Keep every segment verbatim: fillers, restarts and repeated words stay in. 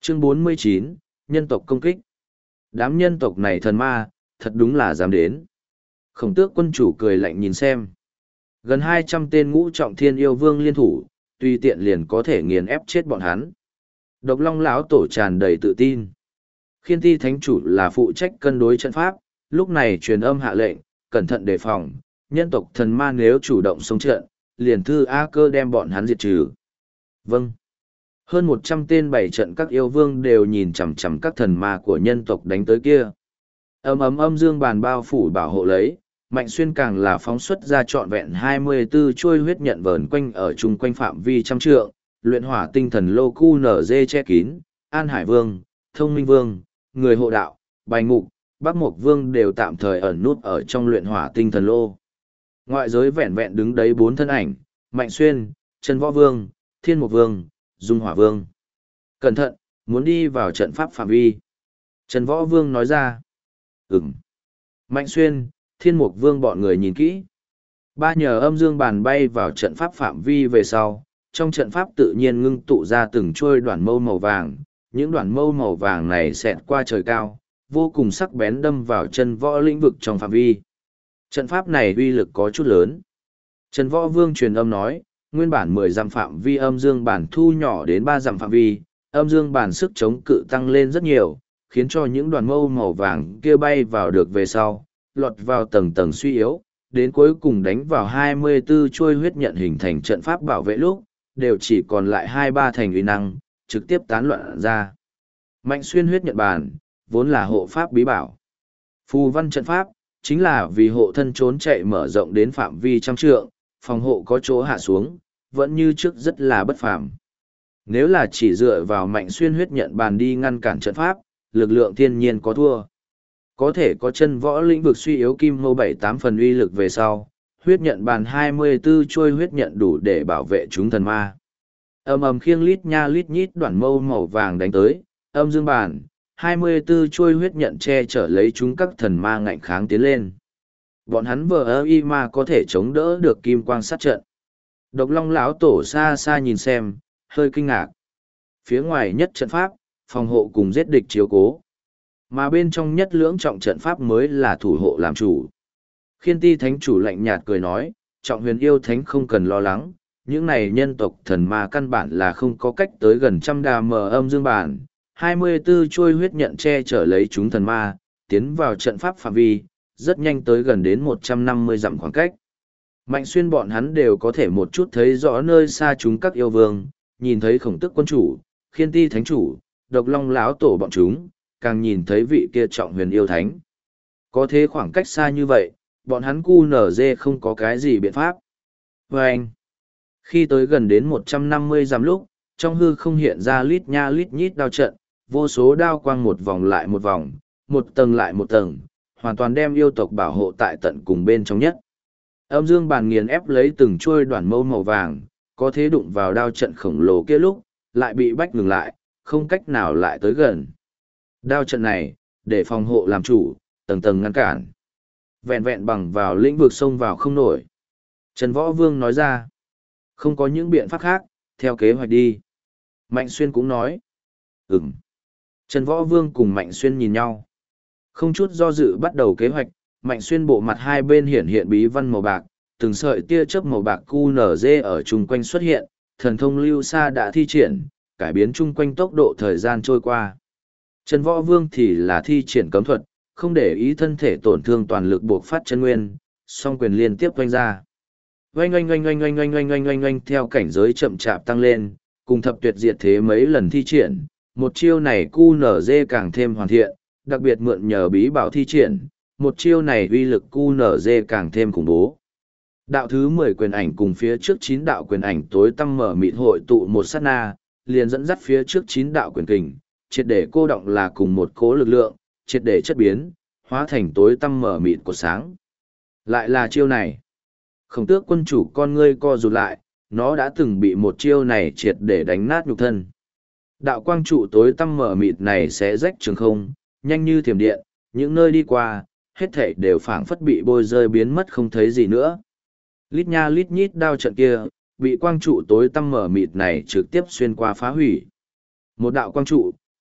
Chương bốn mươi chín, nhân tộc công kích. Đám nhân tộc này thần ma, thật đúng là dám đến. Khổng tước quân chủ cười lạnh nhìn xem. Gần hai trăm tên ngũ trọng thiên yêu vương liên thủ, tùy tiện liền có thể nghiền ép chết bọn hắn. Độc Long lão tổ tràn đầy tự tin. Khiên Ti thánh chủ là phụ trách cân đối trận pháp, lúc này truyền âm hạ lệnh, cẩn thận đề phòng, nhân tộc thần ma nếu chủ động xông trận, liền thư A Cơ đem bọn hắn diệt trừ. Vâng. Hơn một trăm tên bảy trận các yêu vương đều nhìn chằm chằm các thần ma của nhân tộc đánh tới kia. Âm ấm âm dương bàn bao phủ bảo hộ lấy, Mạnh Xuyên càng là phóng xuất ra trọn vẹn hai mươi tư chuôi huyết nhận vờn quanh ở chung quanh phạm vi trăm trượng, luyện hỏa tinh thần lô cu nở dê che kín, An Hải Vương, Thông Minh Vương, Người Hộ Đạo, Bành Ngục, Bắc Mộc Vương đều tạm thời ẩn nút ở trong luyện hỏa tinh thần lô. Ngoại giới vẹn vẹn đứng đấy bốn thân ảnh, Mạnh Xuyên, Trần Võ Vương, Thiên Mục Vương, Dung Hỏa Vương. Cẩn thận, muốn đi vào trận pháp phạm vi. Trần Võ Vương nói ra. Ừm. Mạnh Xuyên, Thiên Mục Vương bọn người nhìn kỹ. Ba nhờ âm dương bàn bay vào trận pháp phạm vi về sau, trong trận pháp tự nhiên ngưng tụ ra từng trôi đoạn mâu màu vàng. Những đoạn mâu màu vàng này xẹt qua trời cao, vô cùng sắc bén đâm vào chân võ lĩnh vực trong phạm vi. Trận pháp này uy lực có chút lớn. Trần Võ Vương truyền âm nói, nguyên bản mười dặm phạm vi âm dương bản thu nhỏ đến ba dặm phạm vi, âm dương bản sức chống cự tăng lên rất nhiều, khiến cho những đoàn mâu màu vàng kia bay vào được về sau, lọt vào tầng tầng suy yếu, đến cuối cùng đánh vào hai mươi tư chuôi huyết nhận hình thành trận pháp bảo vệ lúc, đều chỉ còn lại hai ba thành uy năng, trực tiếp tán loạn ra. Mạnh Xuyên huyết nhận bản, vốn là hộ pháp bí bảo. Phù văn trận pháp, chính là vì hộ thân trốn chạy mở rộng đến phạm vi trăm trượng, phòng hộ có chỗ hạ xuống, vẫn như trước rất là bất phàm. Nếu là chỉ dựa vào Mạnh Xuyên huyết nhận bàn đi ngăn cản trận pháp, lực lượng thiên nhiên có thua. Có thể có chân võ lĩnh vực suy yếu kim mâu bảy tám phần uy lực về sau, huyết nhận bàn hai mươi tư chuôi huyết nhận đủ để bảo vệ chúng thần ma. Ầm ầm khiêng lít nha lít nhít đoạn mâu màu vàng đánh tới, âm dương bàn, hai mươi tư chuôi huyết nhận che chở lấy chúng các thần ma ngạnh kháng tiến lên. Bọn hắn vờ ơ y mà có thể chống đỡ được kim quang sát trận. Độc Long lão tổ xa xa nhìn xem, hơi kinh ngạc. Phía ngoài nhất trận pháp, phòng hộ cùng giết địch chiếu cố. Mà bên trong nhất lưỡng trọng trận pháp mới là thủ hộ làm chủ. Khiên Ti thánh chủ lạnh nhạt cười nói, Trọng Huyền yêu thánh không cần lo lắng, những này nhân tộc thần ma căn bản là không có cách tới gần trăm đà mờ âm dương bản, hai mươi tư chuôi huyết nhận che chở lấy chúng thần ma, tiến vào trận pháp phạm vi, rất nhanh tới gần đến một trăm năm mươi dặm khoảng cách. Mạnh Xuyên bọn hắn đều có thể một chút thấy rõ nơi xa chúng các yêu vương, nhìn thấy Khổng Tước quân chủ, Khiên Ti thánh chủ, Độc Long lão tổ bọn chúng, càng nhìn thấy vị kia Trọng Huyền yêu thánh. Có thế khoảng cách xa như vậy, bọn hắn cu nở dê không có cái gì biện pháp. Và anh, khi tới gần đến một trăm năm mươi dặm lúc, trong hư không hiện ra lít nha lít nhít đao trận, vô số đao quang một vòng lại một vòng, một tầng lại một tầng, hoàn toàn đem yêu tộc bảo hộ tại tận cùng bên trong nhất. Âm dương bàn nghiền ép lấy từng chuôi đoạn mâu màu vàng, có thế đụng vào đao trận khổng lồ kia lúc, lại bị bách ngừng lại, không cách nào lại tới gần. Đao trận này, để phòng hộ làm chủ, tầng tầng ngăn cản. Vẹn vẹn bằng vào lĩnh vực xông vào không nổi. Trần Võ Vương nói ra, không có những biện pháp khác, theo kế hoạch đi. Mạnh Xuyên cũng nói, ừm. Trần Võ Vương cùng Mạnh Xuyên nhìn nhau. Không chút do dự bắt đầu kế hoạch, Mạnh Xuyên bộ mặt hai bên hiện hiện bí văn màu bạc, từng sợi tia chớp màu bạc cu nở dê ở chung quanh xuất hiện, thần thông lưu xa đã thi triển, cải biến chung quanh tốc độ thời gian trôi qua. Trần Võ Vương thì là thi triển cấm thuật, không để ý thân thể tổn thương toàn lực buộc phát chân nguyên, song quyền liên tiếp oanh ra. Oanh oanh oanh oanh oanh oanh oanh oanh oanh oanh theo cảnh giới chậm chạp tăng lên, cùng thập tuyệt diệt thế mấy lần thi triển, một chiêu này cu nở dê càng thêm hoàn thiện, đặc biệt mượn nhờ bí bảo thi triển, một chiêu này uy lực cu nở dê càng thêm khủng bố. Đạo thứ mười quyền ảnh cùng phía trước chín đạo quyền ảnh tối tăm mở mịt hội tụ một sát na, liền dẫn dắt phía trước chín đạo quyền kình, triệt để cô động là cùng một cố lực lượng, triệt để chất biến, hóa thành tối tăm mở mịt của sáng. Lại là chiêu này. Khổng Tước quân chủ con ngươi co rụt lại, nó đã từng bị một chiêu này triệt để đánh nát nhục thân. Đạo quang trụ tối tăm mở mịt này sẽ rách trường không, nhanh như thiểm điện, những nơi đi qua, hết thảy đều phảng phất bị bôi rơi biến mất không thấy gì nữa. Lít nha lít nhít đao trận kia, bị quang trụ tối tăm mở mịt này trực tiếp xuyên qua phá hủy. Một đạo quang trụ,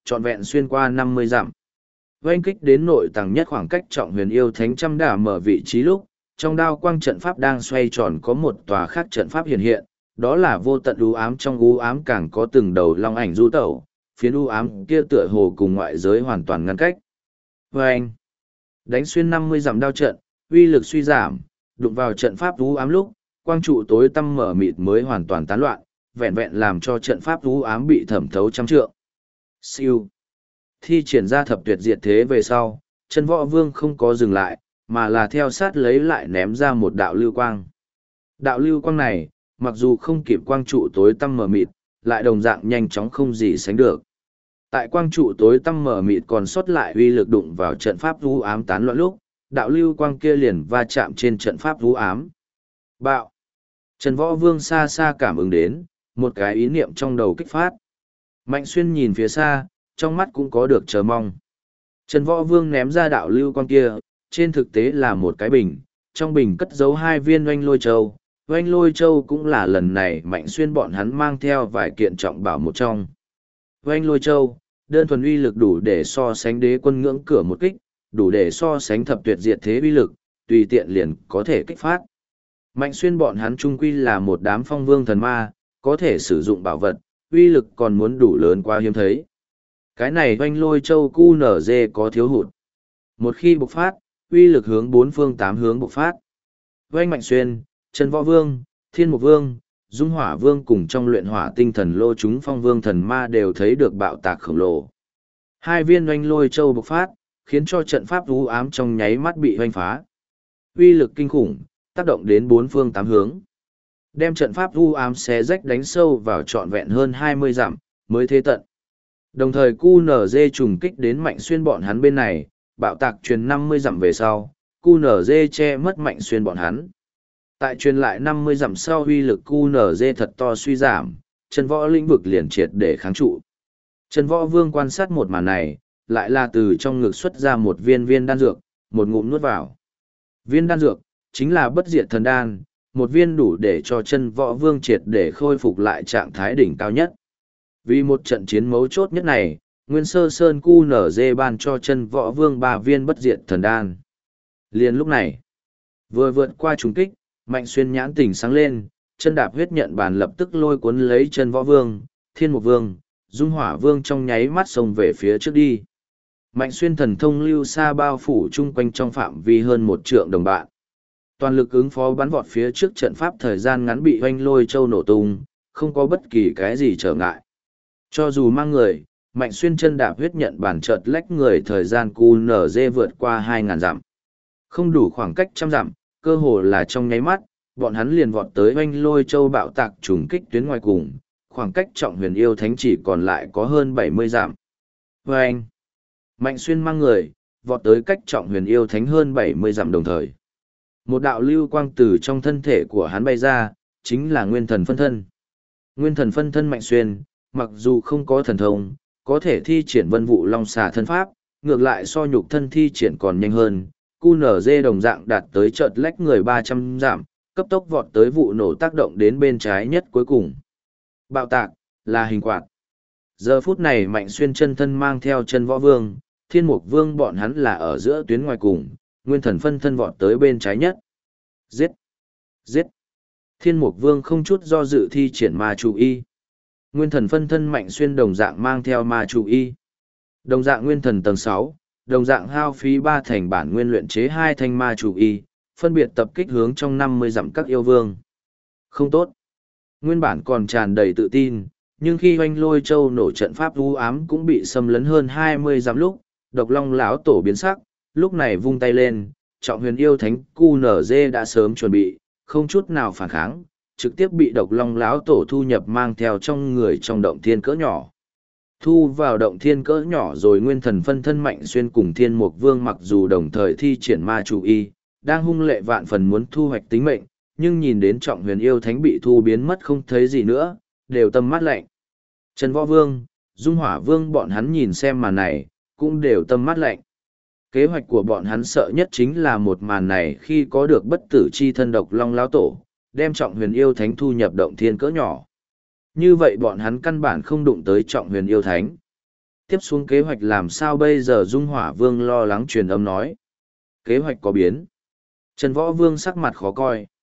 trọn vẹn xuyên qua năm mươi dặm. Oanh kích đến nội tầng nhất khoảng cách trọng huyền yêu thánh trăm đả mở vị trí lúc, trong đao quang trận pháp đang xoay tròn có một tòa khác trận pháp hiện hiện, đó là vô tận u ám, trong u ám càng có từng đầu long ảnh du tẩu, phiến u ám kia tựa hồ cùng ngoại giới hoàn toàn ngăn cách. Oanh! Đánh xuyên năm mươi dặm đao trận, uy lực suy giảm, đụng vào trận pháp u ám lúc, quang trụ tối tăm mở mịt mới hoàn toàn tán loạn, vẹn vẹn làm cho trận pháp u ám bị thẩm thấu trăm trượng. Siêu! Thi triển ra thập tuyệt diệt thế về sau, chân võ vương không có dừng lại, mà là theo sát lấy lại ném ra một đạo lưu quang. Đạo lưu quang này, mặc dù không kịp quang trụ tối tăm mờ mịt, lại đồng dạng nhanh chóng không gì sánh được. Tại quang trụ tối tăm mờ mịt còn sót lại uy lực đụng vào trận pháp u ám tán loạn lúc, đạo lưu quang kia liền va chạm trên trận pháp u ám. Bạo! Trần Võ Vương xa xa cảm ứng đến, một cái ý niệm trong đầu kích phát. Mạnh Xuyên nhìn phía xa, trong mắt cũng có được chờ mong. Trần Võ Vương ném ra đạo lưu quang kia, trên thực tế là một cái bình, trong bình cất giấu hai viên oanh lôi châu. Oanh lôi châu cũng là lần này Mạnh Xuyên bọn hắn mang theo vài kiện trọng bảo một trong. Oanh lôi châu, đơn thuần uy lực đủ để so sánh đế quân ngưỡng cửa một kích, đủ để so sánh thập tuyệt diệt thế uy lực, tùy tiện liền có thể kích phát. Mạnh Xuyên bọn hắn trung quy là một đám phong vương thần ma, có thể sử dụng bảo vật, uy lực còn muốn đủ lớn quá hiếm thấy. Cái này oanh lôi châu cu nở dê có thiếu hụt. Một khi bộc phát, uy lực hướng bốn phương tám hướng bộc phát. Oanh Mạnh Xuyên, Trần Võ Vương, Thiên Mục Vương, Dung Hỏa Vương cùng trong luyện hỏa tinh thần lô chúng phong vương thần ma đều thấy được bạo tạc khổng lồ. Hai viên oanh lôi châu bộc phát, khiến cho trận pháp u ám trong nháy mắt bị oanh phá. Uy lực kinh khủng, tác động đến bốn phương tám hướng. Đem trận pháp u ám xé rách đánh sâu vào trọn vẹn hơn hai mươi dặm, mới thế tận. Đồng thời cu nở dê trùng kích đến Mạnh Xuyên bọn hắn bên này, bạo tạc truyền năm mươi dặm về sau, cu nở dê che mất Mạnh Xuyên bọn hắn. Tại truyền lại năm mươi dặm sau uy lực cu nở dê thật to suy giảm, Trần Võ lĩnh vực liền triệt để kháng trụ. Trần Võ Vương quan sát một màn này, lại là từ trong ngực xuất ra một viên viên đan dược, một ngụm nuốt vào. Viên đan dược, chính là bất diệt thần đan, một viên đủ để cho Trần Võ Vương triệt để khôi phục lại trạng thái đỉnh cao nhất. Vì một trận chiến mấu chốt nhất này, Nguyên Sơ Sơn cu nở dê ban cho Trần Võ Vương ba viên bất diệt thần đan. Liền lúc này, vừa vượt qua trùng kích, Mạnh Xuyên nhãn tỉnh sáng lên, chân đạp huyết nhận bàn lập tức lôi cuốn lấy Trần Võ Vương, Thiên Mục Vương, Dung Hỏa Vương trong nháy mắt xông về phía trước đi. Mạnh Xuyên thần thông lưu xa bao phủ chung quanh trong phạm vi hơn một trượng đồng bạn. Toàn lực ứng phó bắn vọt phía trước trận pháp thời gian ngắn bị oanh lôi châu nổ tung, không có bất kỳ cái gì trở ngại. Cho dù mang người, Mạnh Xuyên chân đạp huyết nhận bản chợt lách người thời gian cu nở dê vượt qua hai ngàn dặm. Không đủ khoảng cách trăm dặm, cơ hồ là trong nháy mắt, bọn hắn liền vọt tới oanh lôi châu bạo tạc trùng kích tuyến ngoài cùng, khoảng cách trọng huyền yêu thánh chỉ còn lại có hơn bảy mươi dặm. Oanh! Mạnh Xuyên mang người, vọt tới cách trọng huyền yêu thánh hơn bảy mươi dặm đồng thời. Một đạo lưu quang từ trong thân thể của hắn bay ra, chính là nguyên thần phân thân. Nguyên thần phân thân Mạnh Xuyên, mặc dù không có thần thông, có thể thi triển vân vụ long xà thân pháp, ngược lại so nhục thân thi triển còn nhanh hơn. cu nở dê đồng dạng đạt tới chợt lách người ba trăm dặm, cấp tốc vọt tới vụ nổ tác động đến bên trái nhất cuối cùng. Bạo tạc, là hình quạt. Giờ phút này Mạnh Xuyên chân thân mang theo Chân Võ Vương, Thiên Mục Vương bọn hắn là ở giữa tuyến ngoài cùng, nguyên thần phân thân vọt tới bên trái nhất. Giết! Giết! Thiên Mục Vương không chút do dự thi triển ma chủ y. Nguyên thần phân thân Mạnh Xuyên đồng dạng mang theo ma chủ y. Đồng dạng nguyên thần tầng sáu, đồng dạng hao phí ba thành bản nguyên luyện chế hai thanh ma chủ y, phân biệt tập kích hướng trong năm mươi dặm các yêu vương. Không tốt. Nguyên bản còn tràn đầy tự tin, nhưng khi oanh lôi châu nổ trận pháp u ám cũng bị xâm lấn hơn hai mươi dặm lúc, độc long lão tổ biến sắc, lúc này vung tay lên, trọng huyền yêu thánh cu nở dê đã sớm chuẩn bị, không chút nào phản kháng, trực tiếp bị độc long lão tổ thu nhập mang theo trong người trong động thiên cỡ nhỏ. Thu vào động thiên cỡ nhỏ rồi nguyên thần phân thân Mạnh Xuyên cùng Thiên Mục Vương mặc dù đồng thời thi triển ma chủ y, đang hung lệ vạn phần muốn thu hoạch tính mệnh, nhưng nhìn đến trọng huyền yêu thánh bị thu biến mất không thấy gì nữa, đều tâm mắt lạnh. Trần Võ Vương, Dung Hỏa Vương bọn hắn nhìn xem màn này, cũng đều tâm mắt lạnh. Kế hoạch của bọn hắn sợ nhất chính là một màn này khi có được bất tử chi thân độc long lão tổ, đem trọng huyền yêu thánh thu nhập động thiên cỡ nhỏ. Như vậy bọn hắn căn bản không đụng tới trọng huyền yêu thánh. Tiếp xuống kế hoạch làm sao bây giờ? Dung Hỏa Vương lo lắng truyền âm nói. Kế hoạch có biến. Trần Võ Vương sắc mặt khó coi.